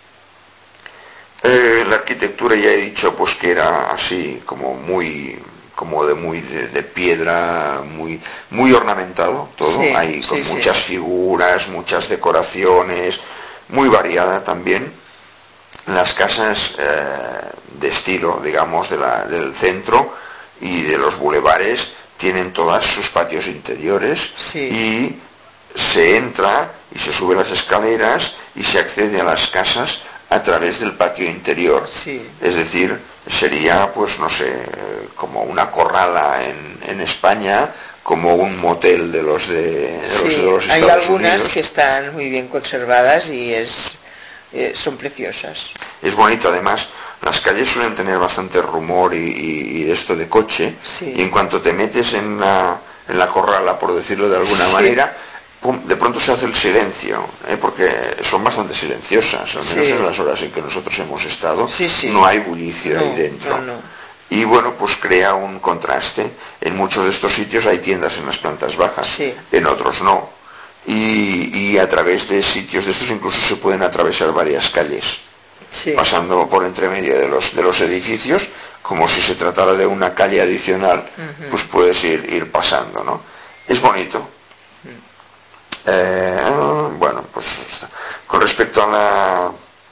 Eh, la arquitectura ya he dicho pues que era así como muy como de muy de, de piedra, muy muy ornamentado todo, sí, hay con sí, muchas sí. figuras, muchas decoraciones, muy variada también. Las casas eh, de estilo, digamos, de la, del centro y de los bulevares tienen todas sus patios interiores, sí. y se entra y se sube las escaleras y se accede a las casas a través del patio interior. Sí. Es decir, sería, pues no sé, como una corrala en, en España, como un motel de los de, de, sí, los, de los hay Estados algunas Unidos. Que están muy bien conservadas y es eh, son preciosas. Es bonito, además, las calles suelen tener bastante rumor y, y, y esto de coche, sí. Y en cuanto te metes en la, en la corrala, por decirlo de alguna sí. manera, pum, de pronto se hace el silencio, ¿eh? Porque son bastante silenciosas, al menos sí. en las horas en que nosotros hemos estado, sí, sí. no hay bullicio no, ahí dentro. No, no. Y bueno, pues crea un contraste. En muchos de estos sitios hay tiendas en las plantas bajas, sí. En otros no. Y, y a través de sitios de estos incluso se pueden atravesar varias calles, sí. pasando por entre medio de los, de los edificios, como si se tratara de una calle adicional, uh-huh. Pues puedes ir, ir pasando, ¿no? Es bonito. Uh-huh. Eh, bueno, pues con respecto a la...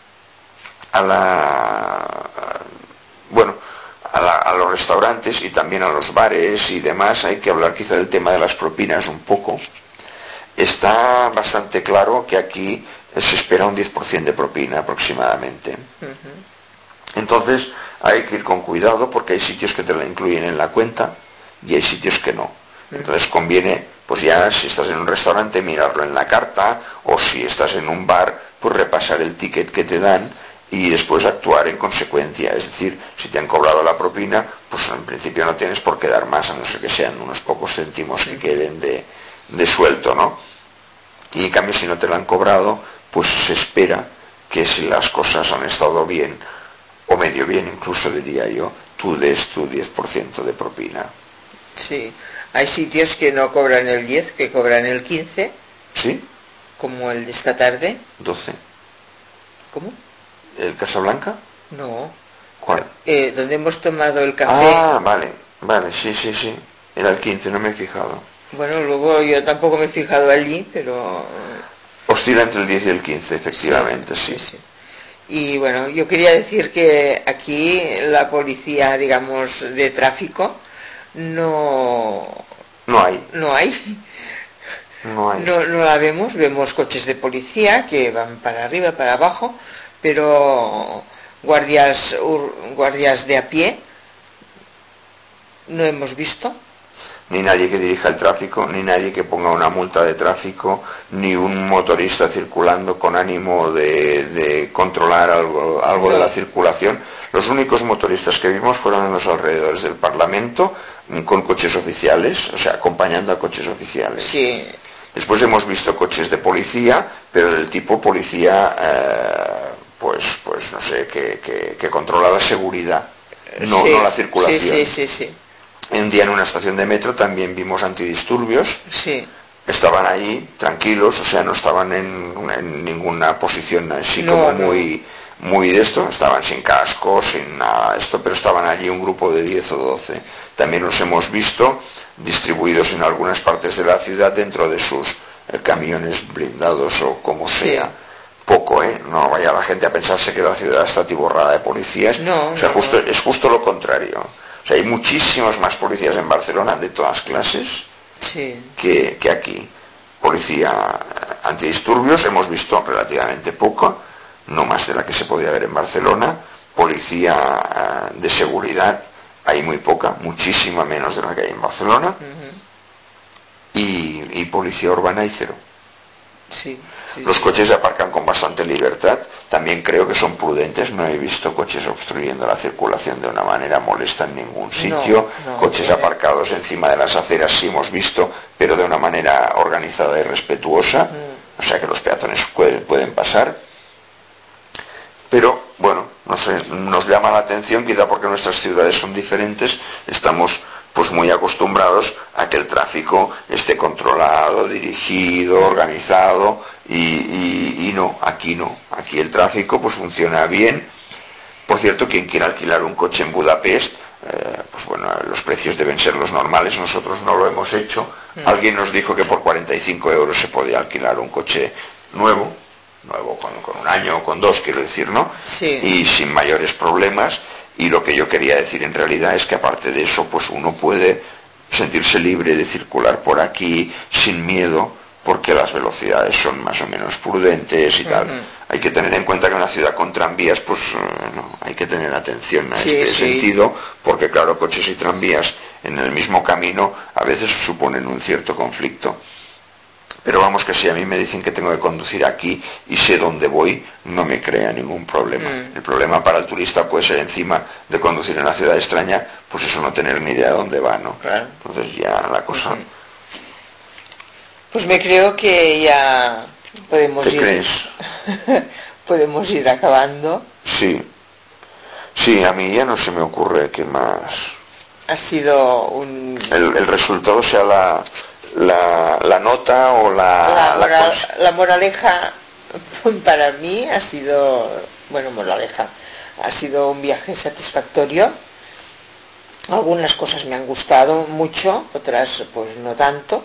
a la... bueno, a, la, a los restaurantes y también a los bares y demás, hay que hablar quizá del tema de las propinas un poco. Está bastante claro que aquí se espera un diez por ciento de propina aproximadamente. Uh-huh. Entonces hay que ir con cuidado porque hay sitios que te la incluyen en la cuenta y hay sitios que no. Uh-huh. Entonces conviene, pues ya si estás en un restaurante, mirarlo en la carta, o si estás en un bar, pues repasar el ticket que te dan y después actuar en consecuencia. Es decir, si te han cobrado la propina, pues en principio no tienes por qué dar más, a no ser que sean unos pocos céntimos que queden de, de suelto, ¿no? Y en cambio, si no te la han cobrado, pues se espera que si las cosas han estado bien, o medio bien incluso diría yo, tú des tu diez por ciento de propina. Sí, hay sitios que no cobran el diez, que cobran el quince. ¿Sí? Como el de esta tarde. doce. ¿Cómo? ¿El Casablanca? No. ¿Cuál? Eh, donde hemos tomado el café. Ah, vale, vale, sí, sí, sí. Era el quince, no me he fijado. Bueno, luego yo tampoco me he fijado allí, pero... Oscila entre el diez y el quince, efectivamente, sí. sí. sí, sí. Y bueno, yo quería decir que aquí la policía, digamos, de tráfico, no... No hay. No hay. No hay. No, no la vemos, vemos coches de policía que van para arriba, para abajo, pero guardias, guardias de a pie no hemos visto. Ni nadie que dirija el tráfico, ni nadie que ponga una multa de tráfico, ni un motorista circulando con ánimo de, de controlar algo, algo no. de la circulación. Los únicos motoristas que vimos fueron en los alrededores del Parlamento, con coches oficiales, o sea, acompañando a coches oficiales. Sí. Después hemos visto coches de policía, pero del tipo policía, eh, pues, pues no sé, que, que, que controla la seguridad, no, sí. no la circulación. Sí, sí, sí, sí. Un día en una estación de metro también vimos antidisturbios. Sí. Estaban ahí tranquilos, o sea, no estaban en, en ninguna posición así no, como no. muy muy de esto, estaban sin casco, sin nada de esto, pero estaban allí un grupo de diez o doce. También los hemos visto distribuidos en algunas partes de la ciudad dentro de sus eh, camiones blindados o como sea. Sí. Poco, ¿eh? No vaya la gente a pensarse que la ciudad está atiborrada de policías. No, o sea, no, justo, no. es justo lo contrario. O sea, hay muchísimos más policías en Barcelona de todas clases sí. que, que aquí. Policía antidisturbios hemos visto relativamente poco, no más de la que se podía ver en Barcelona. Policía de seguridad hay muy poca, muchísima menos de la que hay en Barcelona. Uh-huh. y, y policía urbana hay cero. Sí. Sí, Los sí. coches se aparcan con bastante libertad, también creo que son prudentes, no he visto coches obstruyendo la circulación de una manera molesta en ningún sitio, no, no, coches no, aparcados encima de las aceras sí hemos visto, pero de una manera organizada y respetuosa, mm. o sea que los peatones pueden, pueden pasar, pero bueno, no sé, nos llama la atención, quizá porque nuestras ciudades son diferentes, estamos pues muy acostumbrados a que el tráfico esté controlado, dirigido, organizado, y, y, y no, aquí no, aquí el tráfico pues funciona bien. Por cierto, quien quiera alquilar un coche en Budapest, eh, pues bueno, los precios deben ser los normales, nosotros no lo hemos hecho. Mm. Alguien nos dijo que por cuarenta y cinco euros se podía alquilar un coche nuevo, nuevo con, con un año o con dos, quiero decir, ¿no? Sí. Y sin mayores problemas. Y lo que yo quería decir en realidad es que aparte de eso, pues uno puede sentirse libre de circular por aquí sin miedo, porque las velocidades son más o menos prudentes y tal. Uh-huh. Hay que tener en cuenta que en una ciudad con tranvías, pues no, hay que tener atención a sí, este sí. sentido, porque claro, coches y tranvías en el mismo camino a veces suponen un cierto conflicto. Pero vamos, que si a mí me dicen que tengo que conducir aquí y sé dónde voy, no me crea ningún problema. Mm. El problema para el turista puede ser, encima de conducir en una ciudad extraña, pues eso, no tener ni idea de dónde va, ¿no? Claro. Entonces ya la cosa... Uh-huh. Pues me creo que ya podemos ¿Te ir... crees? podemos ir acabando. Sí. Sí, a mí ya no se me ocurre qué más... Ha sido un... El, el resultado sea la... La, la nota o la... La, moral, la, cons- la moraleja para mí ha sido, bueno, moraleja, ha sido un viaje satisfactorio. Algunas cosas me han gustado mucho, otras pues no tanto,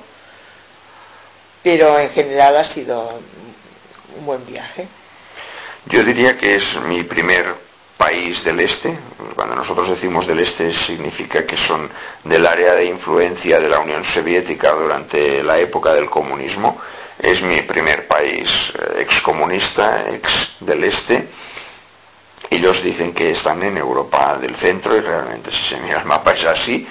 pero en general ha sido un buen viaje. Yo diría que es mi primer país del este. Cuando nosotros decimos del este significa que son del área de influencia de la Unión Soviética durante la época del comunismo. Es mi primer país excomunista, ex del este. Ellos dicen que están en Europa del centro y realmente si se mira el mapa es así.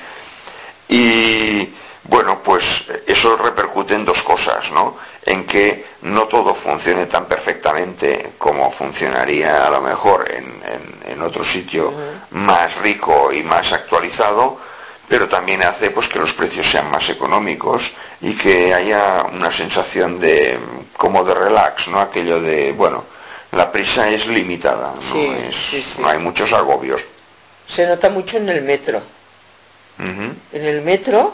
Y bueno, pues eso repercute en dos cosas, ¿no? En que no todo funcione tan perfectamente como funcionaría a lo mejor en, en, en otro sitio uh-huh. más rico y más actualizado, pero también hace pues que los precios sean más económicos y que haya una sensación de como de relax, ¿no? Aquello de, bueno, la prisa es limitada, no, sí, es, sí, sí. no hay muchos agobios. Se nota mucho en el metro. Uh-huh. En el metro,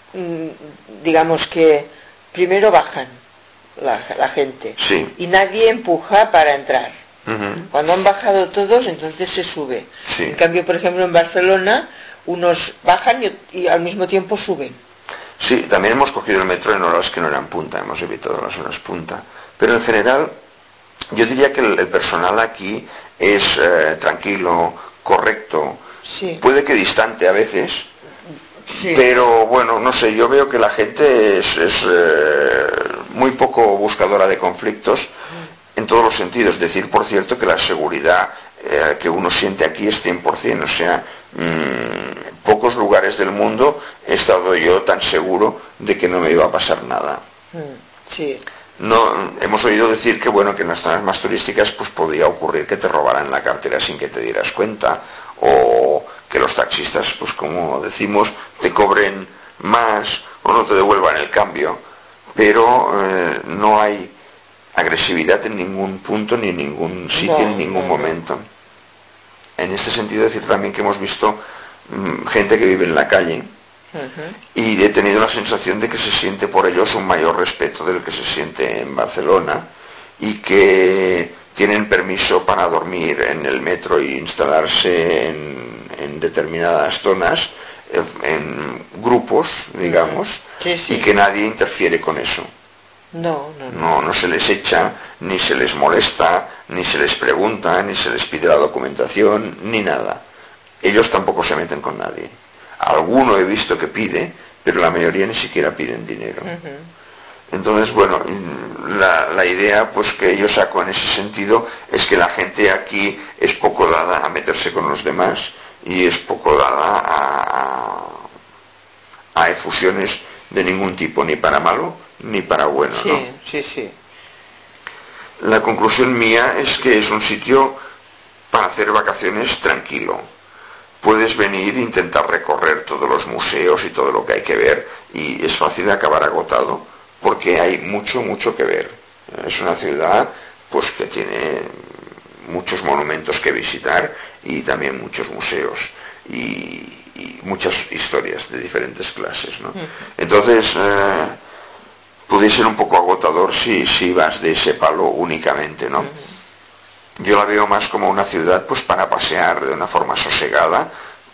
digamos que primero bajan La, la gente sí. y nadie empuja para entrar. Uh-huh. Cuando han bajado todos, entonces se sube. Sí. En cambio, por ejemplo, en Barcelona unos bajan y, y al mismo tiempo suben. Sí, también hemos cogido el metro en horas que no eran punta, hemos evitado las horas punta, pero en general yo diría que el, el personal aquí es eh, tranquilo, correcto, sí. puede que distante a veces. Sí. Pero bueno, no sé, yo veo que la gente es, es eh, muy poco buscadora de conflictos en todos los sentidos. Es decir, por cierto, que la seguridad eh, que uno siente aquí es cien por ciento, o sea, mmm, pocos lugares del mundo he estado yo tan seguro de que no me iba a pasar nada. Sí. No, hemos oído decir que bueno, que en las zonas más turísticas pues podía ocurrir que te robaran la cartera sin que te dieras cuenta, o que los taxistas, pues como decimos, te cobren más o no te devuelvan el cambio, pero eh, no hay agresividad en ningún punto, ni en ningún sitio, no, en ningún no, momento. No. En este sentido decir también que hemos visto mmm, gente que vive en la calle, uh-huh. y he tenido la sensación de que se siente por ellos un mayor respeto del que se siente en Barcelona, y que tienen permiso para dormir en el metro e instalarse en, en determinadas zonas, en grupos, digamos, sí, sí. y que nadie interfiere con eso. No, no, no. No, no se les echa, ni se les molesta, ni se les pregunta, ni se les pide la documentación, ni nada. Ellos tampoco se meten con nadie. Alguno he visto que pide, pero la mayoría ni siquiera piden dinero. Uh-huh. Entonces, bueno, la, la idea pues que yo saco en ese sentido es que la gente aquí es poco dada a meterse con los demás y es poco dada a, a efusiones de ningún tipo, ni para malo ni para bueno, sí, ¿no? Sí, sí. La conclusión mía es que es un sitio para hacer vacaciones tranquilo. Puedes venir e intentar recorrer todos los museos y todo lo que hay que ver, y es fácil acabar agotado porque hay mucho, mucho que ver. Es una ciudad pues que tiene muchos monumentos que visitar y también muchos museos y, y muchas historias de diferentes clases, ¿no? Entonces eh, puede ser un poco agotador si, si vas de ese palo únicamente, ¿no? Yo la veo más como una ciudad pues para pasear de una forma sosegada,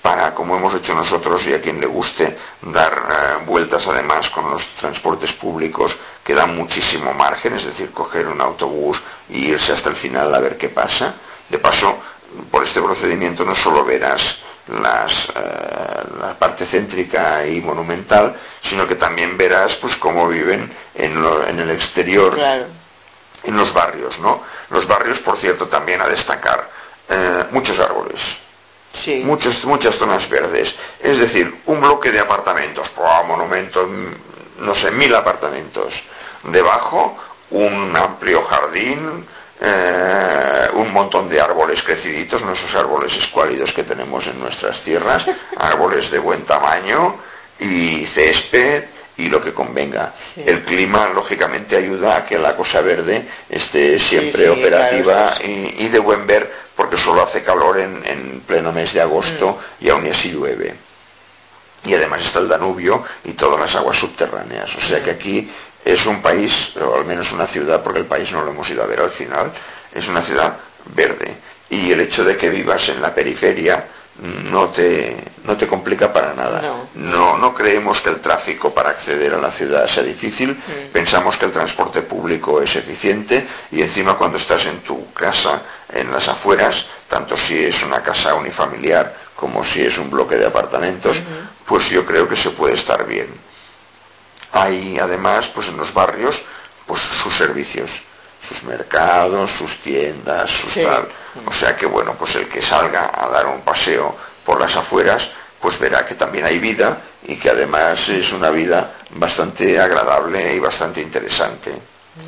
para, como hemos hecho nosotros y a quien le guste, dar eh, vueltas además con los transportes públicos que dan muchísimo margen, es decir, coger un autobús e irse hasta el final a ver qué pasa. De paso, por este procedimiento no solo verás las, eh, la parte céntrica y monumental, sino que también verás pues cómo viven en, lo, en el exterior, claro, en los barrios, ¿no? Los barrios, por cierto, también a destacar, eh, muchos árboles, sí, muchos, muchas zonas verdes, es decir, un bloque de apartamentos, ¡oh, monumento, no sé, mil apartamentos, debajo un amplio jardín, Eh, un montón de árboles creciditos, no esos árboles escuálidos que tenemos en nuestras tierras, árboles de buen tamaño y césped y lo que convenga. Sí. El clima lógicamente ayuda a que la cosa verde esté siempre sí, sí, operativa, claro, sí, sí. Y, y de buen ver, porque solo hace calor en, en pleno mes de agosto mm. y aún así llueve. Y además está el Danubio y todas las aguas subterráneas, o sea que aquí es un país, o al menos una ciudad, porque el país no lo hemos ido a ver al final, es una ciudad verde. Y el hecho de que vivas en la periferia no te, no te complica para nada. No. No, no creemos que el tráfico para acceder a la ciudad sea difícil, sí. Pensamos que el transporte público es eficiente y encima cuando estás en tu casa, en las afueras, tanto si es una casa unifamiliar como si es un bloque de apartamentos, uh-huh. pues yo creo que se puede estar bien. Hay además pues en los barrios pues sus servicios, sus mercados, sus tiendas, sus sí. tal. O sea que bueno, pues el que salga a dar un paseo por las afueras pues verá que también hay vida y que además es una vida bastante agradable y bastante interesante.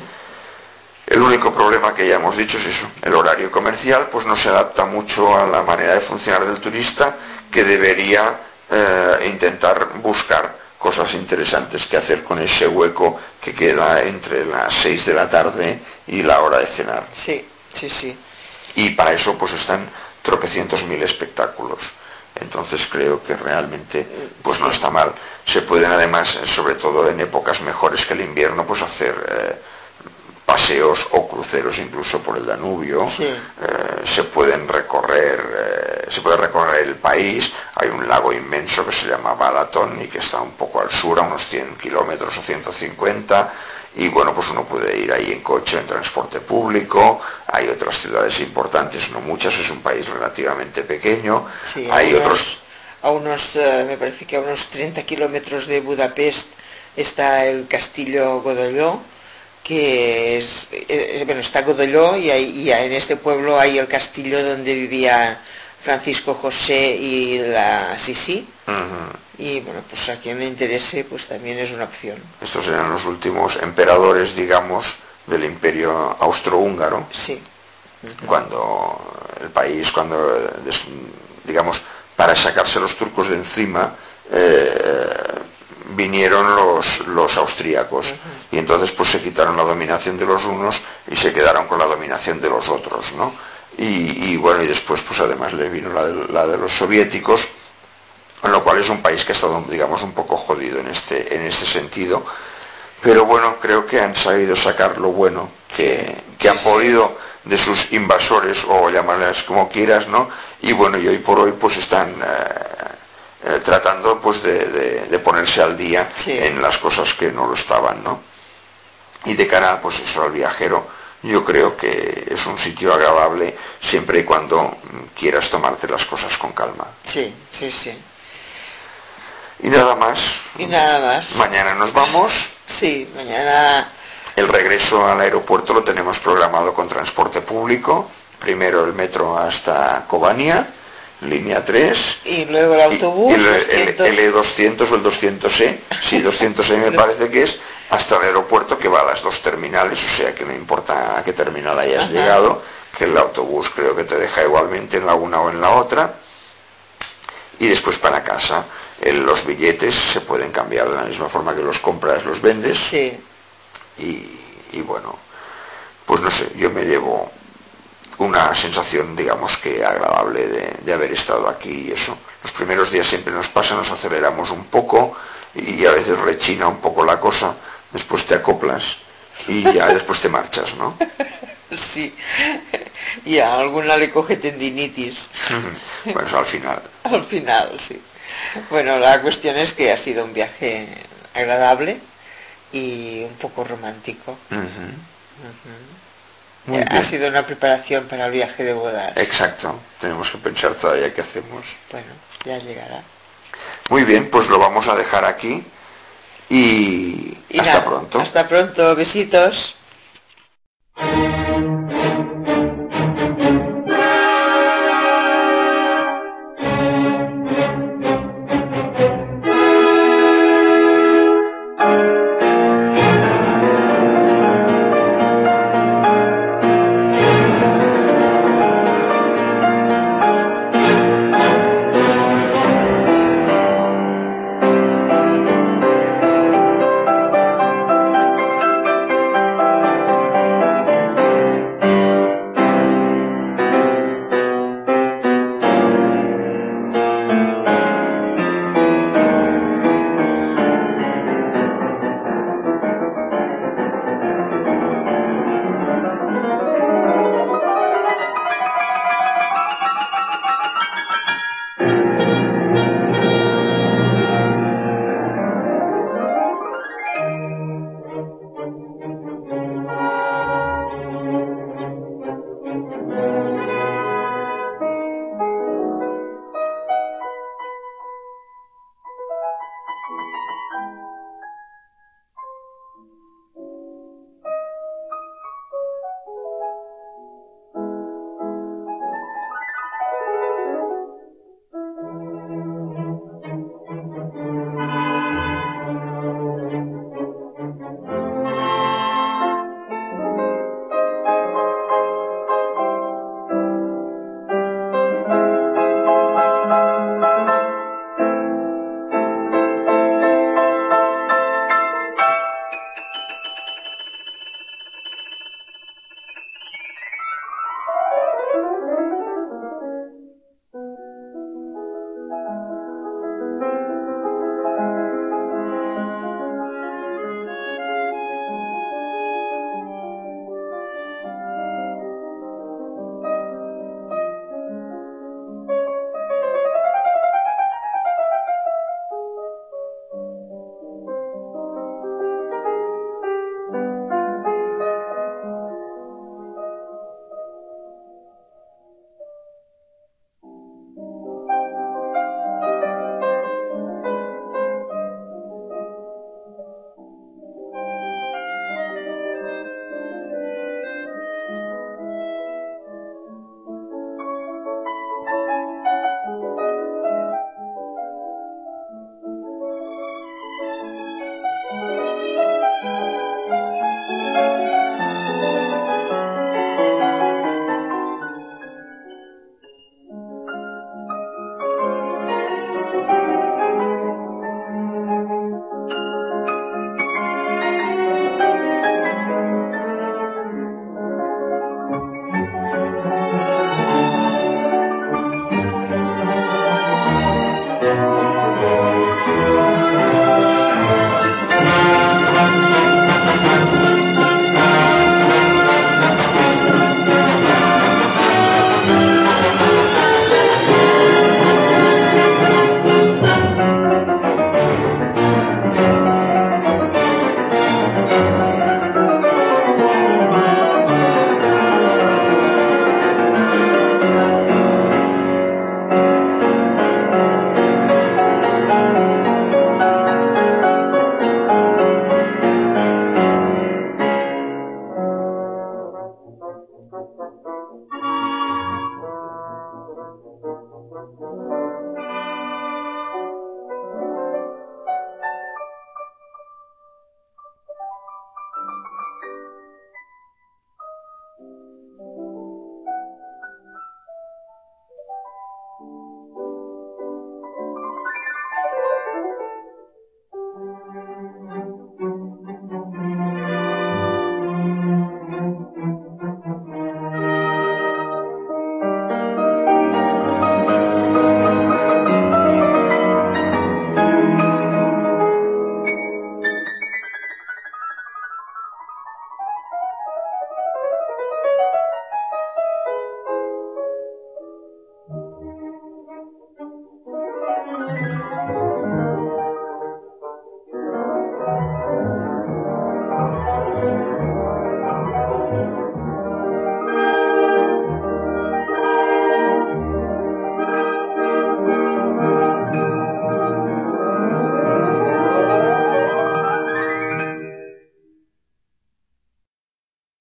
El único problema que ya hemos dicho es eso, el horario comercial pues no se adapta mucho a la manera de funcionar del turista, que debería eh, intentar buscar cosas interesantes que hacer con ese hueco que queda entre las seis de la tarde y la hora de cenar. Sí, sí, sí. Y para eso pues están tropecientos mil espectáculos. Entonces creo que realmente pues sí. no está mal. Se pueden además, sobre todo en épocas mejores que el invierno, pues hacer eh, paseos o cruceros incluso por el Danubio. Sí. Eh, se pueden recorrer, eh, se puede recorrer el país. Hay un lago inmenso que se llama Balaton y que está un poco al sur, a unos cien kilómetros o ciento cincuenta. Y bueno, pues uno puede ir ahí en coche, en transporte público. Hay otras ciudades importantes, no muchas, es un país relativamente pequeño. Sí, hay unos, otros... A unos, uh, me parece que a unos treinta kilómetros de Budapest está el Castillo Godolló, que es, eh, bueno, está Godolló y, hay, y en este pueblo hay el castillo donde vivía Francisco José y la Sisi. Uh-huh. Y bueno, pues a quien le interese, pues también es una opción. Estos eran los últimos emperadores, digamos, del imperio austrohúngaro. Sí. Uh-huh. Cuando el país, cuando, digamos, para sacarse los turcos de encima, eh, vinieron los, los austríacos. Uh-huh. Y entonces pues se quitaron la dominación de los unos y se quedaron con la dominación de los otros, ¿no? Y, y bueno, y después pues además le vino la de, la de los soviéticos, con lo cual es un país que ha estado, digamos, un poco jodido en este, en este sentido, pero bueno, creo que han sabido sacar lo bueno que, que sí, han sí. podido de sus invasores, o llamarlas como quieras, ¿no? Y bueno, y hoy por hoy pues están eh, eh, tratando pues de, de, de ponerse al día sí. en las cosas que no lo estaban, ¿no? Y de cara pues eso al viajero, yo creo que es un sitio agradable siempre y cuando quieras tomarte las cosas con calma. Sí, sí, sí. Y nada más. Y nada más. Mañana nos vamos. Sí, mañana. El regreso al aeropuerto lo tenemos programado con transporte público. Primero el metro hasta Kobania, línea tres. Y luego el autobús. Y el, el, el E doscientos o el doscientos E, sí, doscientos E me parece que es, hasta el aeropuerto, que va a las dos terminales, o sea que no importa a qué terminal hayas Ajá. llegado, que el autobús creo que te deja igualmente en la una o en la otra. Y después para casa. El, los billetes se pueden cambiar de la misma forma que los compras, los vendes. Sí. Y, y bueno, pues no sé, yo me llevo una sensación, digamos que agradable de, de haber estado aquí y eso. Los primeros días siempre nos pasa, nos aceleramos un poco y a veces rechina un poco la cosa, después te acoplas y ya después te marchas, ¿no? Sí, y a alguna le coge tendinitis. Pues al final. Al final, sí. Bueno, la cuestión es que ha sido un viaje agradable y un poco romántico. Uh-huh. Uh-huh. Muy Ha bien. sido una preparación para el viaje de bodas. Exacto. Tenemos que pensar todavía qué hacemos. Bueno, ya llegará. Muy bien, pues lo vamos a dejar aquí y, Y hasta nada, pronto. Hasta pronto, besitos.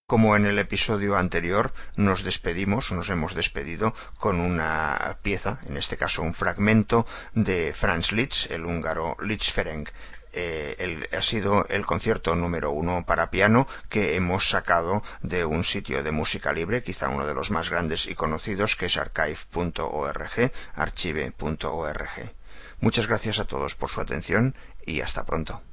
Como en el episodio anterior, nos despedimos, nos hemos despedido con una pieza, en este caso un fragmento de Franz Liszt, el húngaro Liszt Ferenc. Eh, el, ha sido el concierto número uno para piano que hemos sacado de un sitio de música libre, quizá uno de los más grandes y conocidos, que es archive punto org, archive punto org. Muchas gracias a todos por su atención y hasta pronto.